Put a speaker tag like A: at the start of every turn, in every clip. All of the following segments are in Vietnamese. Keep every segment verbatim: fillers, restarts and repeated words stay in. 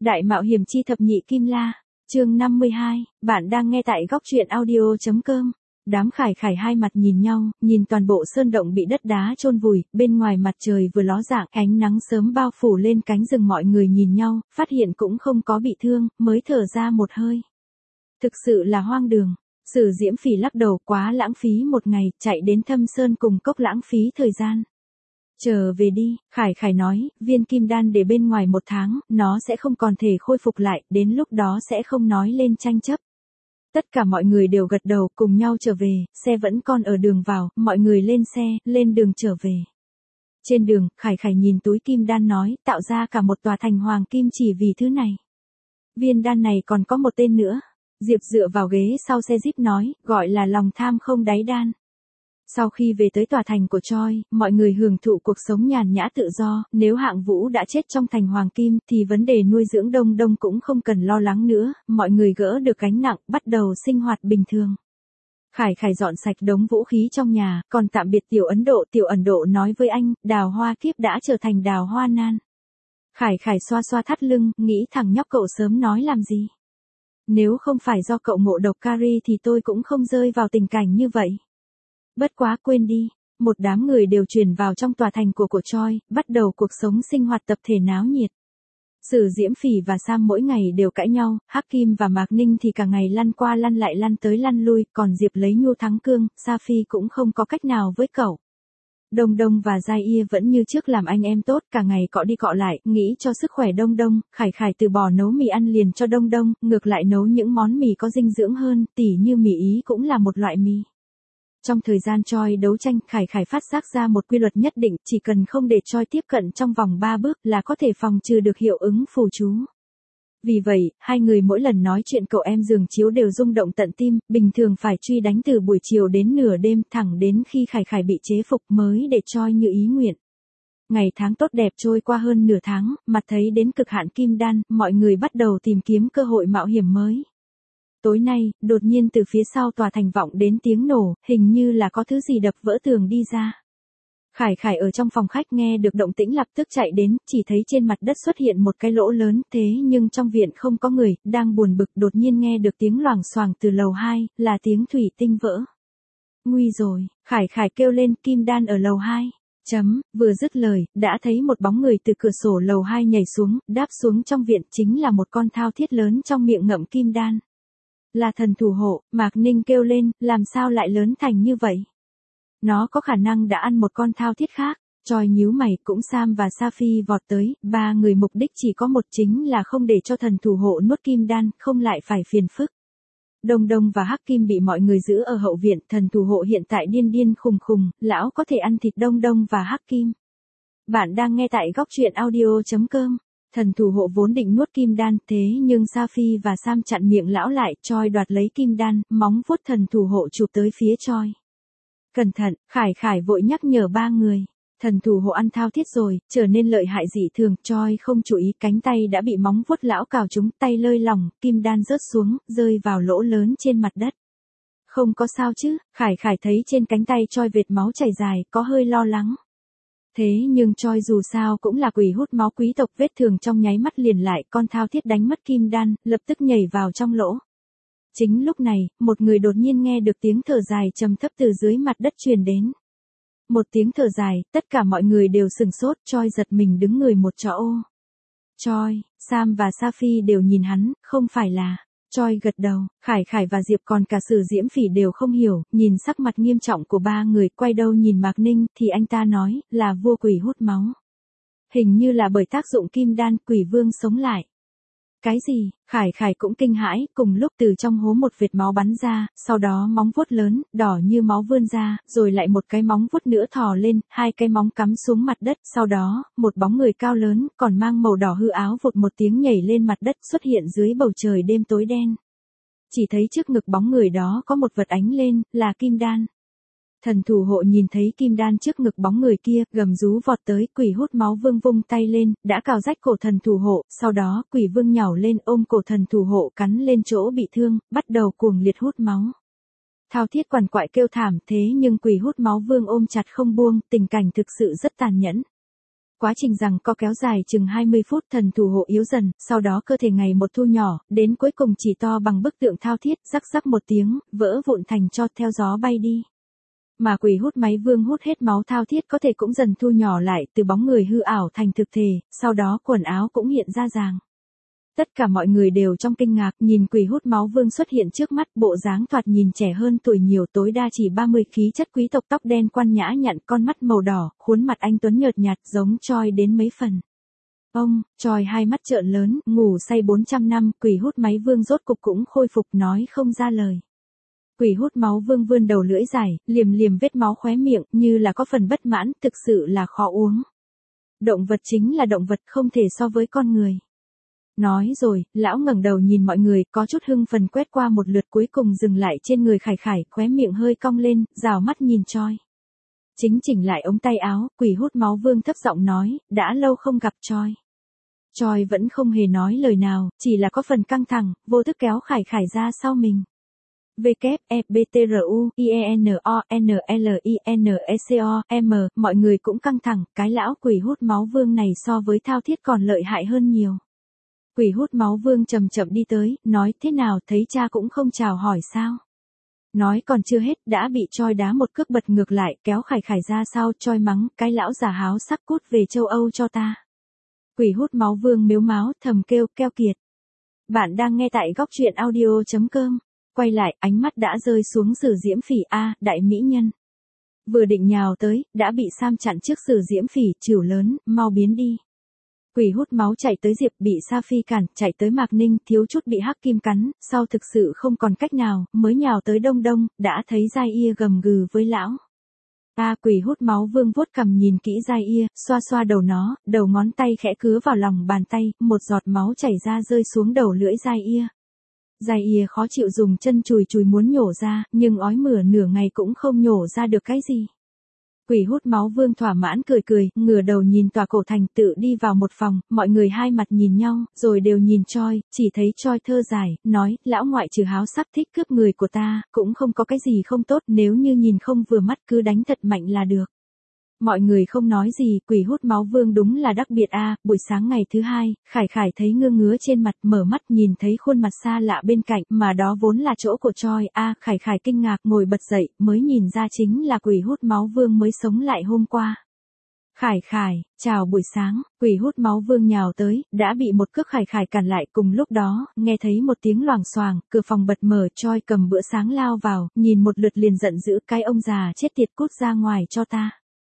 A: Đại mạo hiểm chi thập nhị kim la, chương năm mươi hai, bạn đang nghe tại góc truyện audio.com. Đám Khải Khải hai mặt nhìn nhau, nhìn toàn bộ sơn động bị đất đá chôn vùi, bên ngoài mặt trời vừa ló dạng, ánh nắng sớm bao phủ lên cánh rừng, mọi người nhìn nhau, phát hiện cũng không có bị thương, mới thở ra một hơi. Thực sự là hoang đường. Sử Diễm Phỉ lắc đầu, quá lãng phí một ngày, chạy đến Thâm Sơn cùng cốc lãng phí thời gian. Trở về đi, Khải Khải nói, viên kim đan để bên ngoài một tháng, nó sẽ không còn thể khôi phục lại, đến lúc đó sẽ không nói lên tranh chấp. Tất cả mọi người đều gật đầu, cùng nhau trở về, xe vẫn còn ở đường vào, mọi người lên xe, lên đường trở về. Trên đường, Khải Khải nhìn túi kim đan nói, tạo ra cả một tòa thành hoàng kim chỉ vì thứ này. Viên đan này còn có một tên nữa. Diệp dựa vào ghế sau xe Jeep nói, gọi là lòng tham không đáy đan. Sau khi về tới tòa thành của Choi, mọi người hưởng thụ cuộc sống nhàn nhã tự do, nếu Hạng Vũ đã chết trong thành Hoàng Kim thì vấn đề nuôi dưỡng Đông Đông cũng không cần lo lắng nữa, mọi người gỡ được gánh nặng, bắt đầu sinh hoạt bình thường. Khải Khải dọn sạch đống vũ khí trong nhà, còn tạm biệt Tiểu Ấn Độ. Tiểu Ấn Độ nói với anh, đào hoa kiếp đã trở thành đào hoa nan. Khải Khải xoa xoa thắt lưng, nghĩ thằng nhóc cậu sớm nói làm gì. Nếu không phải do cậu ngộ độc Kari thì tôi cũng không rơi vào tình cảnh như vậy. Bất quá quên đi, một đám người đều chuyển vào trong tòa thành của của Choi, bắt đầu cuộc sống sinh hoạt tập thể náo nhiệt. Sử Diễm Phỉ và Sam mỗi ngày đều cãi nhau, Hắc Kim và Mạc Ninh thì cả ngày lăn qua lăn lại lăn tới lăn lui, còn Diệp lấy nhu thắng cương, Sa Phi cũng không có cách nào với cậu. Đông Đông và Giai Ia vẫn như trước làm anh em tốt, cả ngày cọ đi cọ lại, nghĩ cho sức khỏe Đông Đông. Khải Khải từ bỏ nấu mì ăn liền cho Đông Đông, ngược lại nấu những món mì có dinh dưỡng hơn, tỉ như mì Ý cũng là một loại mì. Trong thời gian Choi đấu tranh, Khải Khải phát giác ra một quy luật nhất định, chỉ cần không để Choi tiếp cận trong vòng ba bước là có thể phòng trừ được hiệu ứng phù chú. Vì vậy, hai người mỗi lần nói chuyện cậu em giường chiếu đều rung động tận tim, bình thường phải truy đánh từ buổi chiều đến nửa đêm, thẳng đến khi Khải Khải bị chế phục mới để Choi như ý nguyện. Ngày tháng tốt đẹp trôi qua hơn nửa tháng, mặt thấy đến cực hạn kim đan, mọi người bắt đầu tìm kiếm cơ hội mạo hiểm mới. Tối nay, đột nhiên từ phía sau tòa thành vọng đến tiếng nổ, hình như là có thứ gì đập vỡ tường đi ra. Khải Khải ở trong phòng khách nghe được động tĩnh lập tức chạy đến, chỉ thấy trên mặt đất xuất hiện một cái lỗ lớn, thế nhưng trong viện không có người, đang buồn bực đột nhiên nghe được tiếng loảng xoảng từ lầu hai, là tiếng thủy tinh vỡ. Nguy rồi, Khải Khải kêu lên, kim đan ở lầu hai. Chấm, vừa dứt lời, đã thấy một bóng người từ cửa sổ lầu hai nhảy xuống, đáp xuống trong viện, chính là một con thao thiết lớn trong miệng ngậm kim đan. Là thần thủ hộ, Mạc Ninh kêu lên, làm sao lại lớn thành như vậy? Nó có khả năng đã ăn một con thao thiết khác. Choi nhíu mày, cũng Sam và Sa Phi vọt tới, ba người mục đích chỉ có một, chính là không để cho thần thủ hộ nuốt kim đan, không lại phải phiền phức. Đông Đông và Hắc Kim bị mọi người giữ ở hậu viện, thần thủ hộ hiện tại điên điên khùng khùng, lão có thể ăn thịt Đông Đông và Hắc Kim. Bạn đang nghe tại góc truyện audio.com. Thần thủ hộ vốn định nuốt kim đan, thế nhưng Sa Phi và Sam chặn miệng lão lại, Choi đoạt lấy kim đan, móng vuốt thần thủ hộ chụp tới phía Choi. Cẩn thận, Khải Khải vội nhắc nhở ba người. Thần thủ hộ ăn thao thiết rồi, trở nên lợi hại dị thường, Choi không chú ý, cánh tay đã bị móng vuốt lão cào trúng, tay lơi lỏng, kim đan rớt xuống, rơi vào lỗ lớn trên mặt đất. Không có sao chứ, Khải Khải thấy trên cánh tay Choi vệt máu chảy dài, có hơi lo lắng. Thế nhưng Choi dù sao cũng là quỷ hút máu quý tộc, vết thương trong nháy mắt liền lại, con thao thiết đánh mất kim đan, lập tức nhảy vào trong lỗ. Chính lúc này, một người đột nhiên nghe được tiếng thở dài trầm thấp từ dưới mặt đất truyền đến. Một tiếng thở dài, tất cả mọi người đều sừng sốt, Choi giật mình đứng người một chỗ. Choi, Sam và Sa Phi đều nhìn hắn, không phải là... Choi gật đầu, Khải Khải và Diệp còn cả Sử Diễm Phỉ đều không hiểu, nhìn sắc mặt nghiêm trọng của ba người, quay đầu nhìn Mạc Ninh, thì anh ta nói, là vua quỷ hút máu. Hình như là bởi tác dụng kim đan, quỷ vương sống lại. Cái gì? Khải Khải cũng kinh hãi, cùng lúc từ trong hố một vệt máu bắn ra, sau đó móng vuốt lớn, đỏ như máu vươn ra, rồi lại một cái móng vuốt nữa thò lên, hai cái móng cắm xuống mặt đất, sau đó, một bóng người cao lớn, còn mang màu đỏ hư áo vụt một tiếng nhảy lên mặt đất, xuất hiện dưới bầu trời đêm tối đen. Chỉ thấy trước ngực bóng người đó có một vật ánh lên, là kim đan. Thần thủ hộ nhìn thấy kim đan trước ngực bóng người kia, gầm rú vọt tới, quỷ hút máu vương vung tay lên, đã cào rách cổ thần thủ hộ, sau đó quỷ vương nhào lên ôm cổ thần thủ hộ cắn lên chỗ bị thương, bắt đầu cuồng liệt hút máu. Thao thiết quằn quại kêu thảm, thế nhưng quỷ hút máu vương ôm chặt không buông, tình cảnh thực sự rất tàn nhẫn. Quá trình rằng có kéo dài chừng hai mươi phút, thần thủ hộ yếu dần, sau đó cơ thể ngày một thu nhỏ, đến cuối cùng chỉ to bằng bức tượng thao thiết, rắc rắc một tiếng, vỡ vụn thành tro theo gió bay đi. Mà quỷ hút máy vương hút hết máu thao thiết có thể cũng dần thu nhỏ lại, từ bóng người hư ảo thành thực thể, sau đó quần áo cũng hiện ra ràng. Tất cả mọi người đều trong kinh ngạc, nhìn quỷ hút máu vương xuất hiện trước mắt, bộ dáng thoạt nhìn trẻ hơn tuổi nhiều, tối đa chỉ ba mươi, khí chất quý tộc, tóc đen quan nhã nhặn, con mắt màu đỏ, khuôn mặt anh tuấn nhợt nhạt, giống Choi đến mấy phần. Ông, Choi hai mắt trợn lớn, ngủ say bốn trăm năm, quỷ hút máy vương rốt cục cũng khôi phục, nói không ra lời. Quỷ hút máu vương vươn đầu lưỡi dài, liềm liềm vết máu khóe miệng, như là có phần bất mãn, thực sự là khó uống. Động vật chính là động vật, không thể so với con người. Nói rồi, lão ngẩng đầu nhìn mọi người, có chút hưng phần quét qua một lượt, cuối cùng dừng lại trên người Khải Khải, khóe miệng hơi cong lên, rào mắt nhìn Choi. Chính chỉnh lại ống tay áo, quỷ hút máu vương thấp giọng nói, đã lâu không gặp Choi. Choi vẫn không hề nói lời nào, chỉ là có phần căng thẳng, vô thức kéo Khải Khải ra sau mình. W, E, B, T, R, U, I, E, N, O, N, L, I, N, E, C, O, M, mọi người cũng căng thẳng, cái lão quỷ hút máu vương này so với thao thiết còn lợi hại hơn nhiều. Quỷ hút máu vương chậm chậm đi tới, nói thế nào, thấy cha cũng không chào hỏi sao. Nói còn chưa hết, đã bị Choi đá một cước bật ngược lại, kéo Khải Khải ra sau, Choi mắng, cái lão già háo sắc, cút về châu Âu cho ta. Quỷ hút máu vương mếu máo, thầm kêu, keo kiệt. Bạn đang nghe tại góc truyện audio chấm com. Quay lại, ánh mắt đã rơi xuống Sử Diễm Phỉ, a, đại mỹ nhân. Vừa định nhào tới, đã bị Sam chặn trước Sử Diễm Phỉ, chửu lớn, mau biến đi. Quỷ hút máu chạy tới Diệp, bị Sa Phi cản, chạy tới Mạc Ninh, thiếu chút bị hắc kim cắn, sau thực sự không còn cách nào, mới nhào tới Đông Đông, đã thấy Giai Ia gầm gừ với lão. A à, quỷ hút máu vương vuốt cằm nhìn kỹ Giai Ia, xoa xoa đầu nó, đầu ngón tay khẽ cứa vào lòng bàn tay, một giọt máu chảy ra rơi xuống đầu lưỡi Giai Ia. Giai Ia khó chịu dùng chân chùi chùi muốn nhổ ra, nhưng ói mửa nửa ngày cũng không nhổ ra được cái gì. Quỷ hút máu vương thỏa mãn cười cười, ngửa đầu nhìn tòa cổ thành, tự đi vào một phòng, mọi người hai mặt nhìn nhau, rồi đều nhìn Choi, chỉ thấy Choi thơ dài, nói, lão ngoại trừ háo sắc thích cướp người của ta, cũng không có cái gì không tốt, nếu như nhìn không vừa mắt cứ đánh thật mạnh là được. Mọi người không nói gì, quỷ hút máu vương đúng là đặc biệt a. À, buổi sáng ngày thứ hai, Khải Khải thấy ngơ ngứa trên mặt, mở mắt nhìn thấy khuôn mặt xa lạ bên cạnh, mà đó vốn là chỗ của Choi. A, à, Khải Khải kinh ngạc ngồi bật dậy, mới nhìn ra chính là quỷ hút máu vương mới sống lại hôm qua. Khải Khải, chào buổi sáng, quỷ hút máu vương nhào tới, đã bị một cước Khải Khải cản lại, cùng lúc đó, nghe thấy một tiếng loảng xoảng, cửa phòng bật mở, Choi cầm bữa sáng lao vào, nhìn một lượt liền giận dữ, cái ông già chết tiệt, cút ra ngoài cho ta.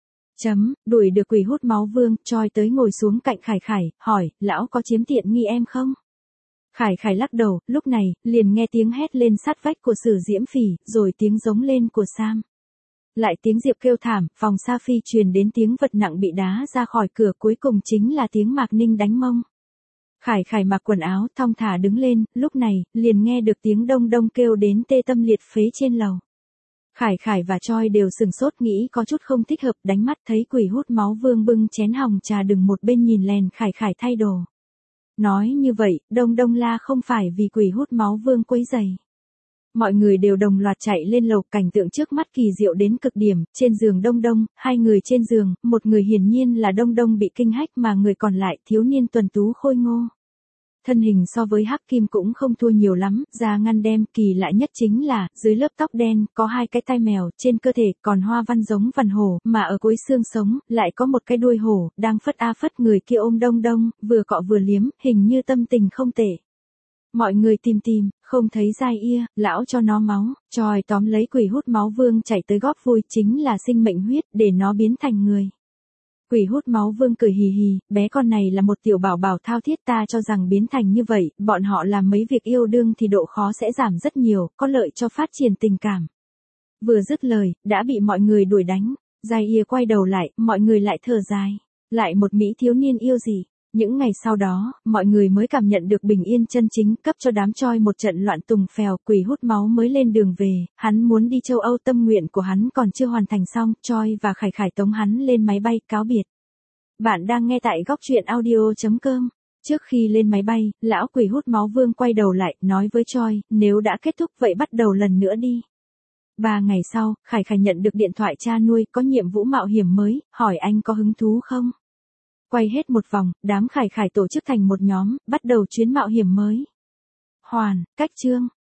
A: Chấm, đuổi được quỷ hút máu vương, Choi tới ngồi xuống cạnh Khải Khải, hỏi, lão có chiếm tiện nghi em không? Khải Khải lắc đầu, lúc này, liền nghe tiếng hét lên sát vách của Sử Diễm Phỉ, rồi tiếng giống lên của Sam. Lại tiếng Diệp kêu thảm, phòng Sa Phi truyền đến tiếng vật nặng bị đá ra khỏi cửa, cuối cùng chính là tiếng Mạc Ninh đánh mông. Khải Khải mặc quần áo, thong thả đứng lên, lúc này, liền nghe được tiếng Đông Đông kêu đến tê tâm liệt phế trên lầu. Khải Khải và Choi đều sừng sốt, nghĩ có chút không thích hợp, đánh mắt thấy quỷ hút máu vương bưng chén hồng trà đừng một bên nhìn lèn Khải Khải thay đồ. Nói như vậy, Đông Đông la không phải vì quỷ hút máu vương quấy rầy. Mọi người đều đồng loạt chạy lên lầu, cảnh tượng trước mắt kỳ diệu đến cực điểm, trên giường Đông Đông, hai người trên giường, một người hiển nhiên là Đông Đông bị kinh hách mà người còn lại thiếu niên tuần tú khôi ngô. Thân hình so với Hắc Kim cũng không thua nhiều lắm, da ngăn đen, kỳ lạ nhất chính là, dưới lớp tóc đen, có hai cái tai mèo, trên cơ thể, còn hoa văn giống vằn hổ, mà ở cuối xương sống, lại có một cái đuôi hổ, đang phất a phất, người kia ôm Đông Đông, vừa cọ vừa liếm, hình như tâm tình không tệ. Mọi người tìm tìm, không thấy Giai Ia, lão cho nó máu, Choi tóm lấy quỷ hút máu vương chạy tới góp vui, chính là sinh mệnh huyết, để nó biến thành người. Quỷ hút máu vương cười hì hì, bé con này là một tiểu bảo bảo thao thiết, ta cho rằng biến thành như vậy, bọn họ làm mấy việc yêu đương thì độ khó sẽ giảm rất nhiều, có lợi cho phát triển tình cảm. Vừa dứt lời, đã bị mọi người đuổi đánh, Giai Ia quay đầu lại, mọi người lại thở dài, lại một mỹ thiếu niên yêu gì. Những ngày sau đó, mọi người mới cảm nhận được bình yên chân chính, cấp cho đám Choi một trận loạn tùng phèo, quỷ hút máu mới lên đường về, hắn muốn đi châu Âu, tâm nguyện của hắn còn chưa hoàn thành xong, Choi và Khải Khải tống hắn lên máy bay, cáo biệt. Bạn đang nghe tại góc truyện audio chấm com. Trước khi lên máy bay, lão quỷ hút máu vương quay đầu lại, nói với Choi, nếu đã kết thúc vậy bắt đầu lần nữa đi. Ba ngày sau, Khải Khải nhận được điện thoại cha nuôi, có nhiệm vụ mạo hiểm mới, hỏi anh có hứng thú không? Quay hết một vòng, đám Khải Khải tổ chức thành một nhóm, bắt đầu chuyến mạo hiểm mới. Hoàn, cách chương.